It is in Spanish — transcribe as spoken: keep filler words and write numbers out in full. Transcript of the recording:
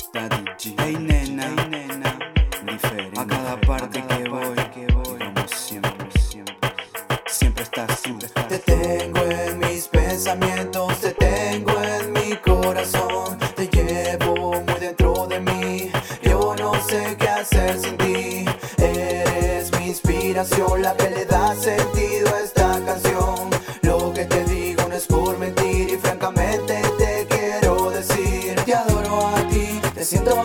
Daddy G. Hey nena, hey nena, diferente. A cada parte que voy, que voy, como siempre, siempre, siempre estás, siempre estás. Te tengo en mis pensamientos, te tengo en mi corazón. Te llevo muy dentro de mí, yo no sé qué hacer sin ti. Eres mi inspiración, la que le da sentido a esta canción. Lo que te digo no es por mentir y francamente te quiero decir: te adoro a ti, te siento